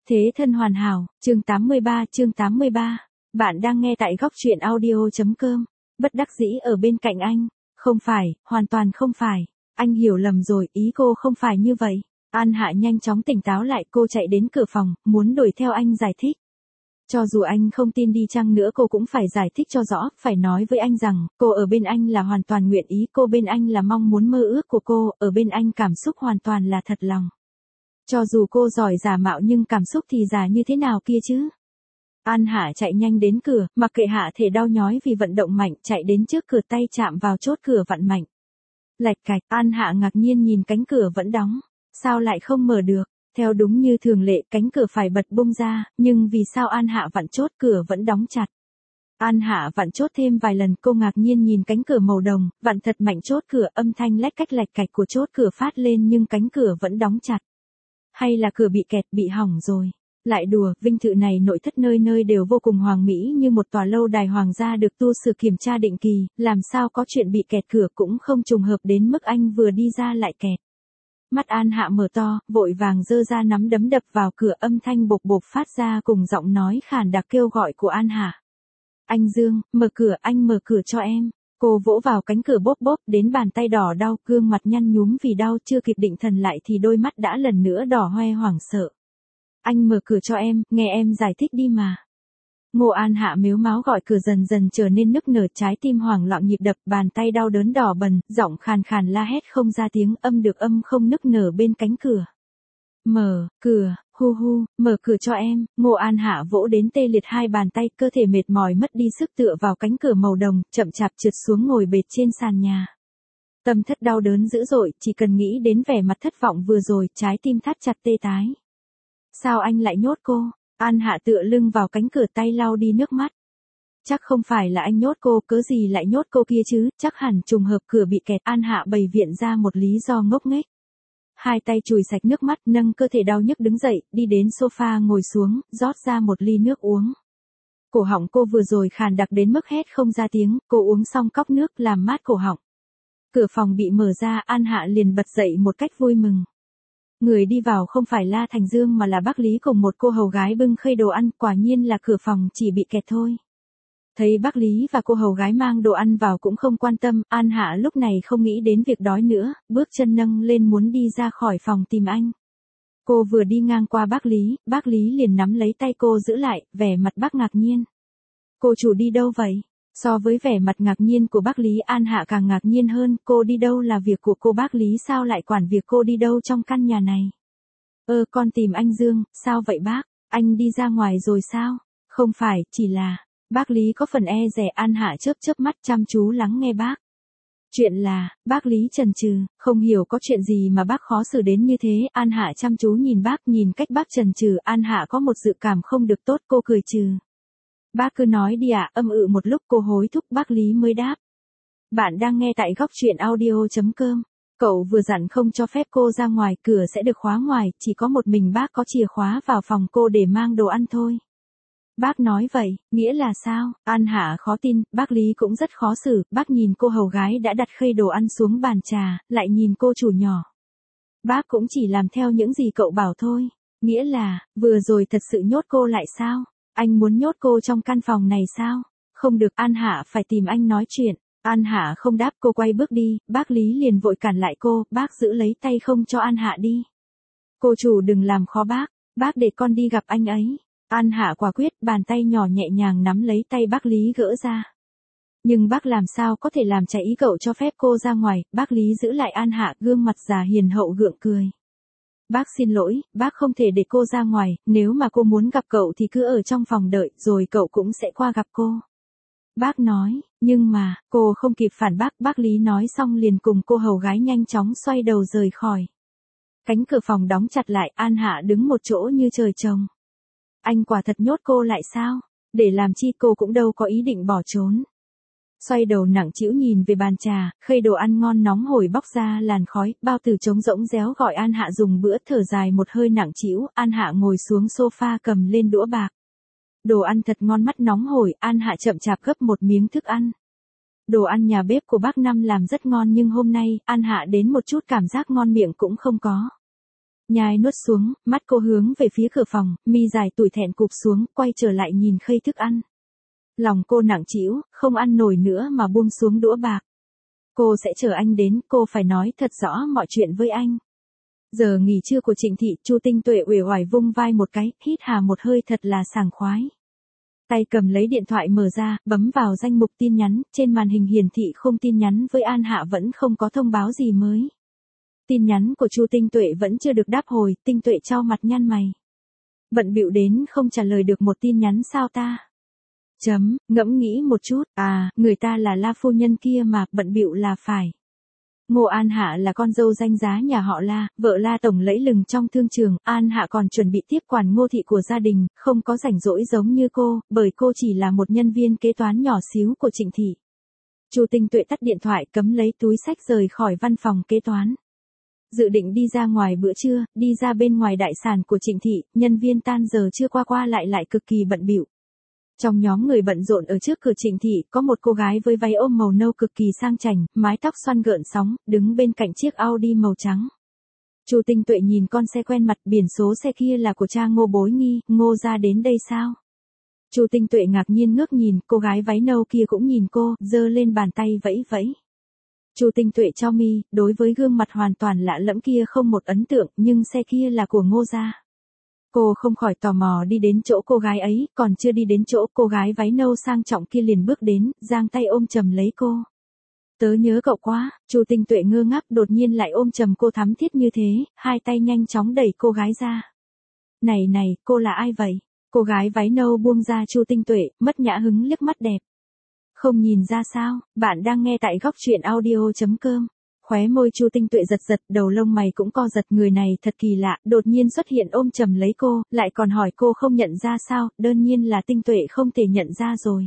Thế thân hoàn hảo, chương 83. Bạn đang nghe tại góc truyện audio.com. Bất đắc dĩ ở bên cạnh anh. Không phải, hoàn toàn không phải. Anh hiểu lầm rồi, ý cô không phải như vậy. An Hạ nhanh chóng tỉnh táo lại, cô chạy đến cửa phòng, muốn đuổi theo anh giải thích. Cho dù anh không tin đi chăng nữa cô cũng phải giải thích cho rõ, phải nói với anh rằng, cô ở bên anh là hoàn toàn nguyện ý, cô bên anh là mong muốn mơ ước của cô, ở bên anh cảm xúc hoàn toàn là thật lòng. Cho dù cô giỏi giả mạo nhưng cảm xúc thì giả như thế nào kia chứ? An Hạ chạy nhanh đến cửa, mặc kệ hạ thể đau nhói vì vận động mạnh, chạy đến trước cửa, tay chạm vào chốt cửa vặn mạnh. Lạch cạch, An Hạ ngạc nhiên nhìn cánh cửa vẫn đóng. Sao lại không mở được? Theo đúng như thường lệ, cánh cửa phải bật bung ra, nhưng vì sao An Hạ vặn chốt cửa vẫn đóng chặt? An Hạ vặn chốt thêm vài lần, cô ngạc nhiên nhìn cánh cửa màu đồng, vặn thật mạnh chốt cửa, âm thanh lách cách lạch cạch của chốt cửa phát lên nhưng cánh cửa vẫn đóng chặt. Hay là cửa bị kẹt, bị hỏng rồi? Lại đùa, vinh thự này nội thất nơi nơi đều vô cùng hoàng mỹ như một tòa lâu đài hoàng gia được tu sửa kiểm tra định kỳ, làm sao có chuyện bị kẹt cửa, cũng không trùng hợp đến mức anh vừa đi ra lại kẹt. Mắt An Hạ mở to, vội vàng giơ ra nắm đấm đập vào cửa, âm thanh bộc bộc phát ra cùng giọng nói khàn đặc kêu gọi của An Hạ. Anh Dương, mở cửa, anh mở cửa cho em. Cô vỗ vào cánh cửa bốp bốp, đến bàn tay đỏ đau, gương mặt nhăn nhúm vì đau, chưa kịp định thần lại thì đôi mắt đã lần nữa đỏ hoe hoảng sợ. Anh mở cửa cho em, nghe em giải thích đi mà. Ngô An Hạ mếu máo gọi cửa, dần dần trở nên nức nở, trái tim hoảng loạn nhịp đập, bàn tay đau đớn đỏ bần, giọng khàn khàn la hét không ra tiếng, âm được âm không, nức nở bên cánh cửa. Mở cửa, hu hu, mở cửa cho em. Ngô An Hạ vỗ đến tê liệt hai bàn tay, cơ thể mệt mỏi mất đi sức, tựa vào cánh cửa màu đồng, chậm chạp trượt xuống ngồi bệt trên sàn nhà. Tâm thất đau đớn dữ dội, chỉ cần nghĩ đến vẻ mặt thất vọng vừa rồi, trái tim thắt chặt tê tái. Sao anh lại nhốt cô? An Hạ tựa lưng vào cánh cửa, tay lau đi nước mắt. Chắc không phải là anh nhốt cô, cớ gì lại nhốt cô kia chứ, chắc hẳn trùng hợp cửa bị kẹt. An Hạ bày viện ra một lý do ngốc nghếch. Hai tay chùi sạch nước mắt, nâng cơ thể đau nhức đứng dậy, đi đến sofa ngồi xuống, rót ra một ly nước uống. Cổ họng cô vừa rồi khàn đặc đến mức hét không ra tiếng, cô uống xong cốc nước làm mát cổ họng. Cửa phòng bị mở ra, An Hạ liền bật dậy một cách vui mừng. Người đi vào không phải La Thành Dương mà là bác Lý cùng một cô hầu gái bưng khay đồ ăn, quả nhiên là cửa phòng chỉ bị kẹt thôi. Thấy bác Lý và cô hầu gái mang đồ ăn vào cũng không quan tâm, An Hạ lúc này không nghĩ đến việc đói nữa, bước chân nâng lên muốn đi ra khỏi phòng tìm anh. Cô vừa đi ngang qua bác Lý liền nắm lấy tay cô giữ lại, vẻ mặt bác ngạc nhiên. Cô chủ đi đâu vậy? So với vẻ mặt ngạc nhiên của bác Lý, An Hạ càng ngạc nhiên hơn, cô đi đâu là việc của cô, bác Lý sao lại quản việc cô đi đâu trong căn nhà này? Con tìm anh Dương. Sao vậy bác? Anh đi ra ngoài rồi sao? Không phải, chỉ là... Bác Lý có phần e dè. An Hạ chớp chớp mắt chăm chú lắng nghe bác. Chuyện là, bác Lý chần chừ, không hiểu có chuyện gì mà bác khó xử đến như thế. An Hạ chăm chú nhìn bác, nhìn cách bác chần chừ, An Hạ có một dự cảm không được tốt, cô cười trừ. Bác cứ nói đi ạ. Âm ự một lúc cô hối thúc, bác Lý mới đáp. Bạn đang nghe tại góc truyện audio.com. Cậu vừa dặn không cho phép cô ra ngoài, cửa sẽ được khóa ngoài, chỉ có một mình bác có chìa khóa vào phòng cô để mang đồ ăn thôi. Bác nói vậy, nghĩa là sao? An Hạ khó tin, bác Lý cũng rất khó xử, bác nhìn cô hầu gái đã đặt khay đồ ăn xuống bàn trà, lại nhìn cô chủ nhỏ. Bác cũng chỉ làm theo những gì cậu bảo thôi. Nghĩa là, vừa rồi thật sự nhốt cô lại sao? Anh muốn nhốt cô trong căn phòng này sao? Không được, An Hạ phải tìm anh nói chuyện. An Hạ không đáp, cô quay bước đi, bác Lý liền vội cản lại cô, bác giữ lấy tay không cho An Hạ đi. Cô chủ đừng làm khó bác để con đi gặp anh ấy. An Hạ quả quyết, bàn tay nhỏ nhẹ nhàng nắm lấy tay bác Lý gỡ ra. Nhưng bác làm sao có thể làm trái ý cậu cho phép cô ra ngoài, bác Lý giữ lại An Hạ, gương mặt già hiền hậu gượng cười. Bác xin lỗi, bác không thể để cô ra ngoài, nếu mà cô muốn gặp cậu thì cứ ở trong phòng đợi, rồi cậu cũng sẽ qua gặp cô. Bác nói, nhưng mà, cô không kịp phản bác Lý nói xong liền cùng cô hầu gái nhanh chóng xoay đầu rời khỏi. Cánh cửa phòng đóng chặt lại, An Hạ đứng một chỗ như trời trồng. Anh quả thật nhốt cô lại sao? Để làm chi, cô cũng đâu có ý định bỏ trốn. Xoay đầu nặng trĩu nhìn về bàn trà, khay đồ ăn ngon nóng hổi bốc ra làn khói, bao tử trống rỗng réo gọi An Hạ dùng bữa, thở dài một hơi nặng trĩu, An Hạ ngồi xuống sofa cầm lên đũa bạc. Đồ ăn thật ngon, mắt nóng hổi, An Hạ chậm chạp gấp một miếng thức ăn. Đồ ăn nhà bếp của bác Năm làm rất ngon nhưng hôm nay, An Hạ đến một chút cảm giác ngon miệng cũng không có. Nhai nuốt xuống, mắt cô hướng về phía cửa phòng, mi dài tủi thẹn cụp xuống, quay trở lại nhìn khay thức ăn. Lòng cô nặng trĩu, không ăn nổi nữa mà buông xuống đũa bạc. Cô sẽ chờ anh đến, cô phải nói thật rõ mọi chuyện với anh. Giờ nghỉ trưa của Trịnh Thị, Chu Tinh Tuệ uể oải vung vai một cái, hít hà một hơi thật là sảng khoái. Tay cầm lấy điện thoại mở ra, bấm vào danh mục tin nhắn, trên màn hình hiển thị khung tin nhắn với An Hạ vẫn không có thông báo gì mới. Tin nhắn của Chu Tinh Tuệ vẫn chưa được đáp hồi, Tinh Tuệ chau mặt nhăn mày. Bận bịu đến không trả lời được một tin nhắn sao ta? Ngẫm nghĩ một chút, người ta là La phu nhân kia mà, bận bịu là phải. Ngô An Hạ là con dâu danh giá nhà họ La, vợ La tổng lẫy lừng trong thương trường, An Hạ còn chuẩn bị tiếp quản Ngô thị của gia đình, không có rảnh rỗi giống như cô, bởi cô chỉ là một nhân viên kế toán nhỏ xíu của Trịnh Thị. Chu Tinh Tuệ tắt điện thoại, cấm lấy túi xách rời khỏi văn phòng kế toán. Dự định đi ra ngoài bữa trưa, đi ra bên ngoài đại sản của Trịnh Thị, nhân viên tan giờ chưa qua lại cực kỳ bận bịu. Trong nhóm người bận rộn ở trước cửa Trịnh Thị, có một cô gái với váy ôm màu nâu cực kỳ sang chảnh, mái tóc xoăn gợn sóng, đứng bên cạnh chiếc Audi màu trắng. Chu Tinh Tuệ nhìn con xe quen mặt, biển số xe kia là của cha Ngô Bối Nghi, Ngô ra đến đây sao? Chu Tinh Tuệ ngạc nhiên ngước nhìn, cô gái váy nâu kia cũng nhìn cô, giơ lên bàn tay vẫy vẫy. Chu Tinh Tuệ chau mi, đối với gương mặt hoàn toàn lạ lẫm kia không một ấn tượng, nhưng xe kia là của Ngô gia. Cô không khỏi tò mò đi đến chỗ cô gái ấy, còn chưa đi đến chỗ cô gái váy nâu sang trọng kia liền bước đến, giang tay ôm chầm lấy cô. Tớ nhớ cậu quá, Chu Tinh Tuệ ngơ ngác đột nhiên lại ôm chầm cô thắm thiết như thế, hai tay nhanh chóng đẩy cô gái ra. Này, cô là ai vậy? Cô gái váy nâu buông ra Chu Tinh Tuệ, mất nhã hứng liếc mắt đẹp. Không nhìn ra sao, bạn đang nghe tại góc truyện audio.com. Khóe môi Chu Tinh Tuệ giật, đầu lông mày cũng co giật, người này thật kỳ lạ, đột nhiên xuất hiện ôm chầm lấy cô, lại còn hỏi cô không nhận ra sao, đơn nhiên là Tinh Tuệ không thể nhận ra rồi.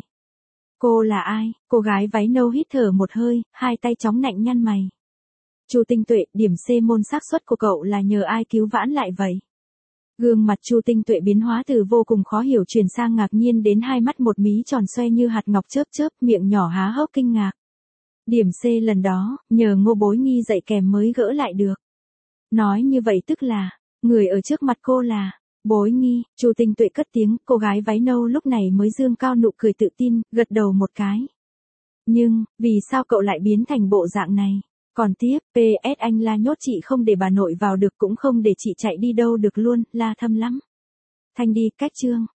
Cô là ai? Cô gái váy nâu hít thở một hơi, hai tay chóng nạnh nhăn mày. Chu Tinh Tuệ, điểm C môn xác suất của cậu là nhờ ai cứu vãn lại vậy? Gương mặt Chu Tinh Tuệ biến hóa từ vô cùng khó hiểu chuyển sang ngạc nhiên đến hai mắt một mí tròn xoe như hạt ngọc chớp, miệng nhỏ há hốc kinh ngạc. Điểm C lần đó, nhờ Ngô Bối Nghi dạy kèm mới gỡ lại được. Nói như vậy tức là, người ở trước mặt cô là Bối Nghi. Chu Tinh Tuệ cất tiếng, cô gái váy nâu lúc này mới dương cao nụ cười tự tin, gật đầu một cái. Nhưng, vì sao cậu lại biến thành bộ dạng này? Còn tiếp, PS anh La nhốt chị không để bà nội vào được cũng không để chị chạy đi đâu được luôn, La thâm lắm. Thanh đi, cách chương.